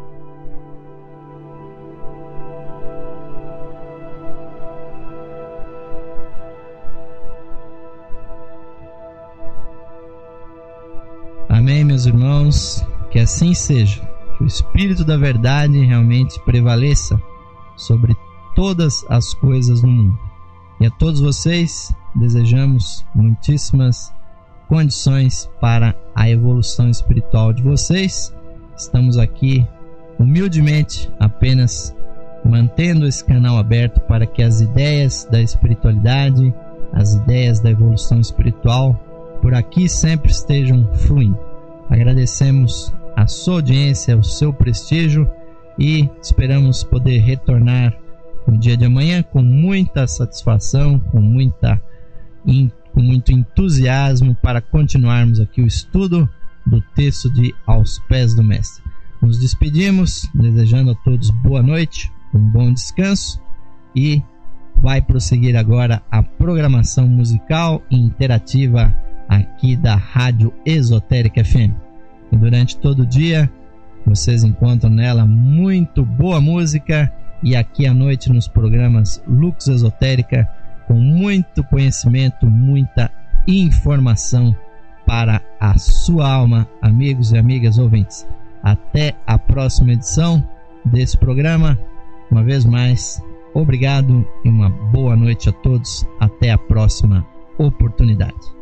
Amém, meus irmãos, que assim seja, que o Espírito da Verdade realmente prevaleça sobre todas as coisas no mundo. E a todos vocês desejamos muitíssimas condições para a evolução espiritual de vocês. Estamos aqui humildemente apenas mantendo esse canal aberto para que as ideias da espiritualidade, as ideias da evolução espiritual por aqui sempre estejam fluindo. Agradecemos a sua audiência, o seu prestígio e esperamos poder retornar no dia de amanhã com muita satisfação, com muito entusiasmo para continuarmos aqui o estudo do texto de Aos Pés do Mestre. Nos despedimos, desejando a todos boa noite, um bom descanso e vai prosseguir agora a programação musical e interativa aqui da Rádio Esotérica FM. E durante todo o dia vocês encontram nela muito boa música e aqui à noite nos programas Lux Esotérica com muito conhecimento, muita informação para a sua alma, amigos e amigas ouvintes. Até a próxima edição desse programa. Uma vez mais, obrigado e uma boa noite a todos. Até a próxima oportunidade.